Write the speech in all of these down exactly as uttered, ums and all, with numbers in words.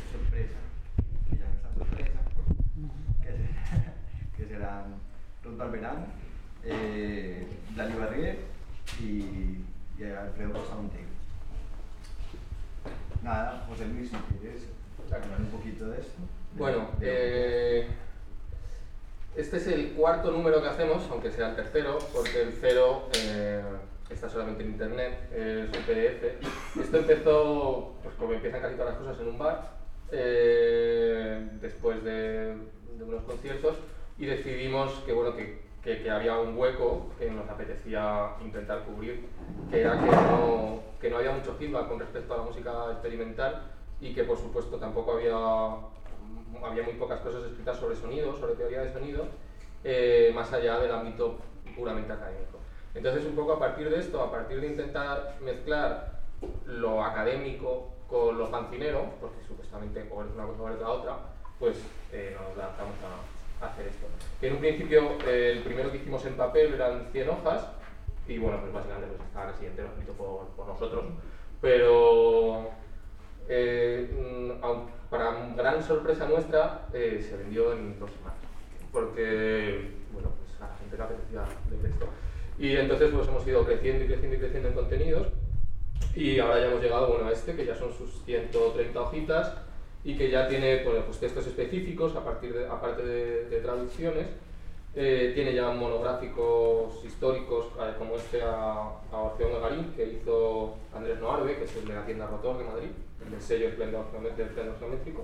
sorpresa, que ya no es tan sorpresa, que, se, que serán Ruth Barberán, eh, Lali Barrier y, y Alfredo Costa Montegui. Nada, José Luis, si quieres hablar un poquito de esto. Bueno, eh, este es el cuarto número que hacemos, aunque sea el tercero, porque el cero eh, está solamente en internet, es un P D F. Esto empezó, pues como empiezan casi todas las cosas, en un bar, eh, después de, de unos conciertos, y decidimos que, bueno, que, que, que había un hueco que nos apetecía intentar cubrir, que era que no, que no había mucho feedback con respecto a la música experimental y que, por supuesto, tampoco había, había muy pocas cosas escritas sobre sonido, sobre teoría de sonido, eh, más allá del ámbito puramente académico. Entonces, un poco a partir de esto, a partir de intentar mezclar lo académico con lo fancinero, porque supuestamente o es una cosa o es la otra, pues eh, nos lanzamos a, a hacer esto. Que en un principio, eh, el primero que hicimos en papel eran cien hojas, y bueno, pues básicamente pues, estaba el siguiente, lo escrito por, por nosotros, pero eh, aun, para gran sorpresa nuestra, eh, se vendió en dos semanas, porque bueno, pues a la gente le apetecía leer esto. Y entonces pues hemos ido creciendo y creciendo y creciendo en contenidos, y ahora ya hemos llegado, bueno, a este, que ya son sus ciento treinta hojitas, y que ya tiene, bueno, pues textos específicos, a partir de, aparte de, de traducciones. Eh, tiene ya monográficos históricos, eh, como este a, a Orfeón Gagarín, que hizo Andrés Noarbe, que es el de la tienda Rotor de Madrid, el del sello Esplendor Geométrico.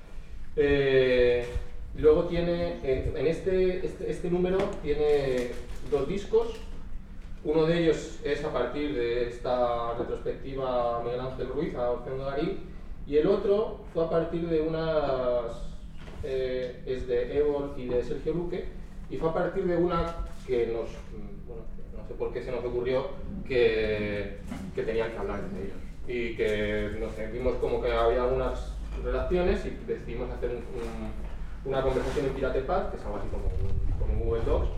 Eh, luego tiene, en, en este, este, este número, tiene dos discos. Uno de ellos es a partir de esta retrospectiva Miguel Ángel Ruiz a Orfeón Gagarín, y el otro fue a partir de unas, eh, es de Evol y de Sergio Luque, y fue a partir de una que nos, bueno, no sé por qué se nos ocurrió que, que tenían que hablar entre ellos, y que no sé, vimos como que había unas relaciones y decidimos hacer un, un, una conversación en Pirate Paz, que es algo así como un, como un Google Docs.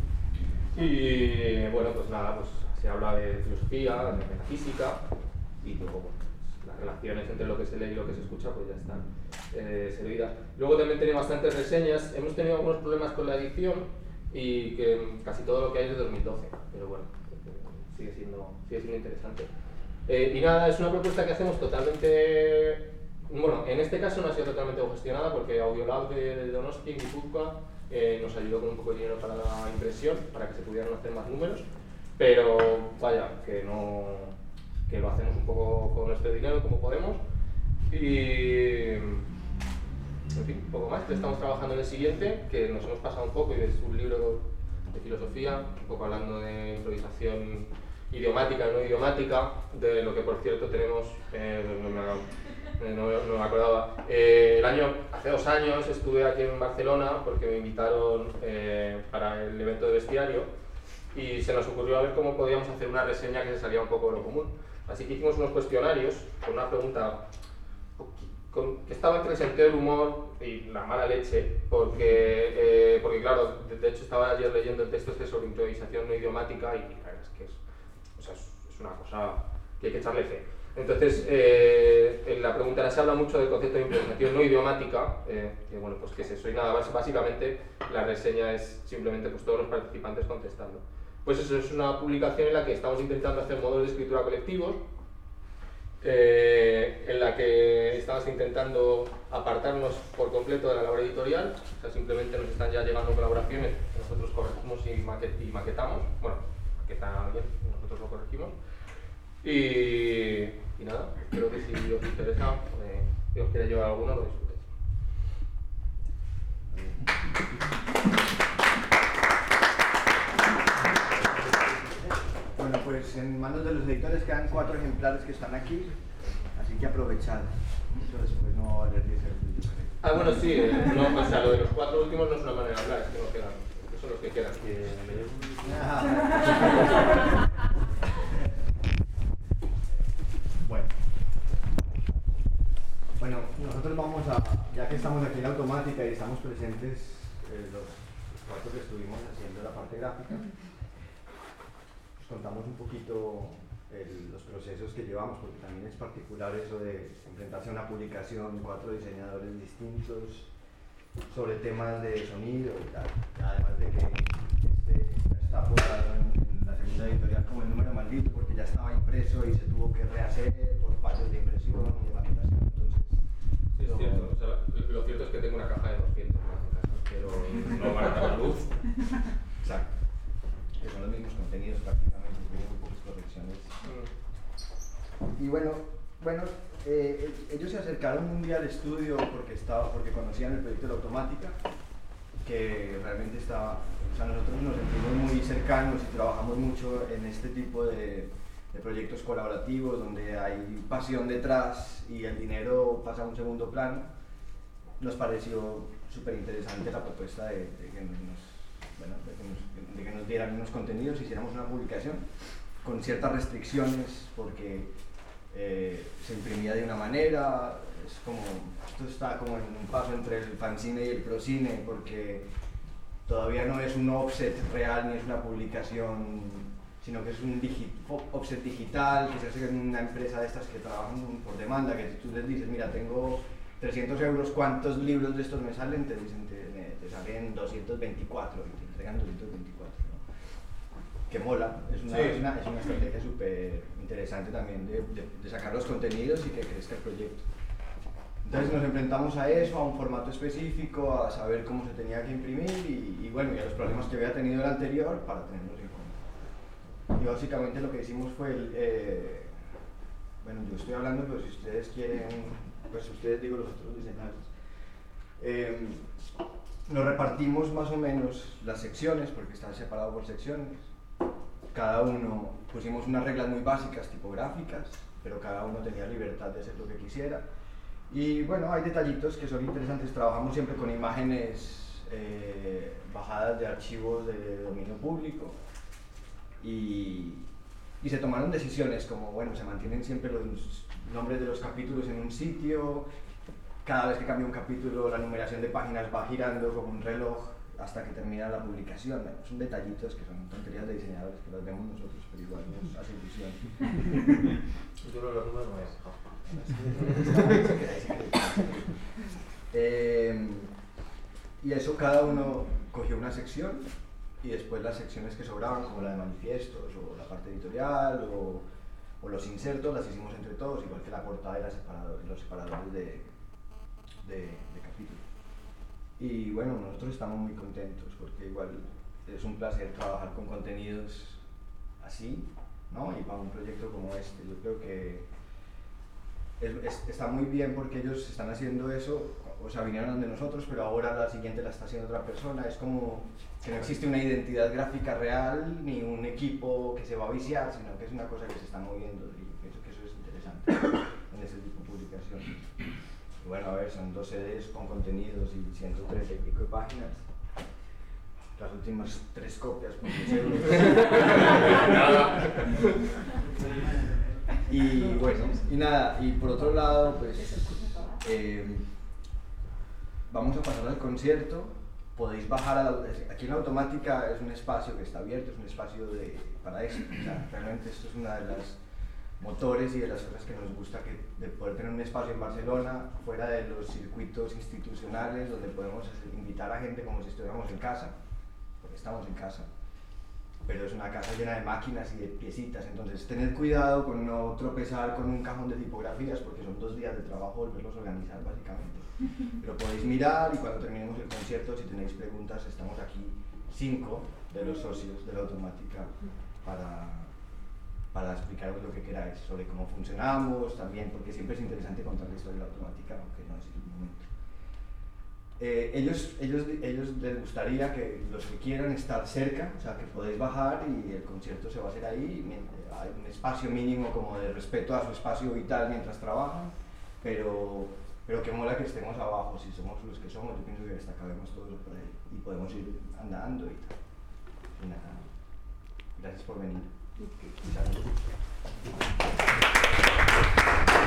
Y bueno, pues nada, pues se habla de filosofía, de metafísica, y luego pues, las relaciones entre lo que se lee y lo que se escucha pues ya están eh, servidas. Luego también tenemos bastantes reseñas. Hemos tenido algunos problemas con la edición y que casi todo lo que hay es de dos mil doce, pero bueno, sigue siendo, sigue siendo interesante. Eh, y nada, es una propuesta que hacemos totalmente, bueno, en este caso no ha sido totalmente gestionada porque Audiolab de, de Donosti en Guipúzcoa eh, nos ayudó con un poco de dinero para la impresión, para que se pudieran hacer más números, pero vaya, que no, que lo hacemos un poco con nuestro dinero como podemos. Y en fin, un poco más. Estamos trabajando en el siguiente, que nos hemos pasado un poco, y es un libro de filosofía, un poco hablando de improvisación idiomática, no idiomática, de lo que por cierto tenemos, eh, no, me, no, no me acordaba, eh, el año, hace dos años estuve aquí en Barcelona porque me invitaron eh, para el evento de bestiario, y se nos ocurrió a ver cómo podíamos hacer una reseña que se salía un poco de lo común. Así que hicimos unos cuestionarios con una pregunta con, que estaba entre el sentido del humor y la mala leche, porque, eh, porque claro, de, de hecho estaba ayer leyendo el texto este sobre improvisación no idiomática, y la verdad es que es, o sea, es, es una cosa que hay que echarle fe. Entonces, eh, en la pregunta era, se habla mucho del concepto de improvisación no idiomática, eh, que bueno, pues que es eso, y nada, básicamente la reseña es simplemente pues, todos los participantes contestando. Pues eso es una publicación en la que estamos intentando hacer modelos de escritura colectivos, eh, en la que estamos intentando apartarnos por completo de la labor editorial, o sea, simplemente nos están ya llegando colaboraciones que nosotros corregimos y, maquet y maquetamos, bueno, maquetan bien, nosotros lo corregimos, y, y nada, espero que si os interesa, eh, si os quiere llevar alguno, lo disfrutéis. Bueno, pues en manos de los editores quedan cuatro ejemplares que están aquí, así que aprovechad. Eso después no va a valer diez euros, yo creo. Ah, bueno, sí, eh, no, o sea, lo de los cuatro últimos no es una manera de hablar, es que no quedan, que son los que quedan. Bueno. Bueno, nosotros vamos a, ya que estamos aquí en Automática y estamos presentes eh, los, los cuatro que estuvimos haciendo la parte gráfica, os contamos un poquito el, los procesos que llevamos, porque también es particular eso de enfrentarse a una publicación, cuatro diseñadores distintos, sobre temas de sonido y tal. Además de que este está apodado en, en la segunda editorial como el número maldito, porque ya estaba impreso y se tuvo que rehacer por fallos de impresión y de maquetación. Entonces, sí, es lo, cierto. O sea, lo cierto es que tengo una caja de doscientos más en casa, pero no van a dar la luz. Exacto. Que son los mismos contenidos prácticamente, tienen muy pocas correcciones. Mm. Y bueno, bueno eh, ellos se acercaron un día al estudio porque, estaba, porque conocían el proyecto de la automática, que realmente estaba, o sea, nosotros nos sentimos muy cercanos y trabajamos mucho en este tipo de, de proyectos colaborativos donde hay pasión detrás y el dinero pasa a un segundo plano. Nos pareció súper interesante la propuesta de, de que nos Bueno, de, que nos, de que nos dieran unos contenidos, hiciéramos una publicación con ciertas restricciones porque eh, se imprimía de una manera, es como, esto está como en un paso entre el fanzine y el procine porque todavía no es un offset real ni es una publicación, sino que es un digi offset digital que se hace en una empresa de estas que trabajan por demanda, que tú les dices, mira, tengo trescientos euros, ¿cuántos libros de estos me salen? Te dicen, te, te salen doscientos veinticuatro y te entregan doscientos veinticuatro, ¿no? Que mola, es una, sí. es una, es una estrategia súper interesante también de, de, de sacar los contenidos y que crezca el proyecto. Entonces nos enfrentamos a eso, a un formato específico, a saber cómo se tenía que imprimir y, y bueno, y a los problemas que había tenido el anterior para tenerlos en cuenta. Y básicamente lo que hicimos fue, el, eh, bueno, yo estoy hablando, pero si ustedes quieren, pues ustedes digo los otros diseñadores. Eh, nos repartimos más o menos las secciones, porque están separados por secciones. Cada uno pusimos unas reglas muy básicas, tipográficas, pero cada uno tenía libertad de hacer lo que quisiera. Y bueno, hay detallitos que son interesantes. Trabajamos siempre con imágenes eh, bajadas de archivos de dominio público. Y, y se tomaron decisiones como, bueno, se mantienen siempre los nombres de los capítulos en un sitio. Cada vez que cambia un capítulo, la numeración de páginas va girando como un reloj hasta que termina la publicación. Bueno, son detallitos que son tonterías de diseñadores que las vemos nosotros, pero igual nos hace ilusión. Yo lo los números no es. eh, y eso cada uno cogió una sección y después las secciones que sobraban, como la de manifiestos o la parte editorial o, o los insertos, las hicimos entre todos, igual que la portada y la separador, los separadores de, de, de capítulos. Y bueno, nosotros estamos muy contentos porque igual es un placer trabajar con contenidos así, ¿no? Y para un proyecto como este, yo creo que es, es, está muy bien porque ellos están haciendo eso, o sea, vinieron de nosotros, pero ahora la siguiente la está haciendo otra persona. Es como que no existe una identidad gráfica real ni un equipo que se va a viciar, sino que es una cosa que se está moviendo y pienso que eso es interesante en ese tipo de publicaciones. Y bueno, a ver, son dos C Ds con contenidos y ciento treinta y pico de páginas. Las últimas tres copias por diez euros. Y bueno, y nada, y por otro lado, pues eh, vamos a pasar al concierto. Podéis bajar, a la, aquí en la automática es un espacio que está abierto, es un espacio de, para éxito. O sea, realmente esto es una de las motores y de las cosas que nos gusta, que, de poder tener un espacio en Barcelona, fuera de los circuitos institucionales, donde podemos hacer, invitar a gente como si estuviéramos en casa, porque estamos en casa, pero es una casa llena de máquinas y de piecitas, entonces tened cuidado con no tropezar con un cajón de tipografías, porque son dos días de trabajo volverlos a organizar básicamente. Pero podéis mirar y cuando terminemos el concierto, si tenéis preguntas, estamos aquí cinco de los socios de la automática para, para explicaros lo que queráis sobre cómo funcionamos también, porque siempre es interesante contar la historia de la automática, aunque no es el momento. Eh, ellos, ellos, ellos les gustaría que los que quieran estar cerca, o sea, que podéis bajar y el concierto se va a hacer ahí, hay un espacio mínimo como de respeto a su espacio vital mientras trabajan, pero, pero que mola que estemos abajo, si somos los que somos, yo pienso que hasta cabemos todos por ahí y podemos ir andando y tal. Y nada, gracias por venir. Muchas gracias.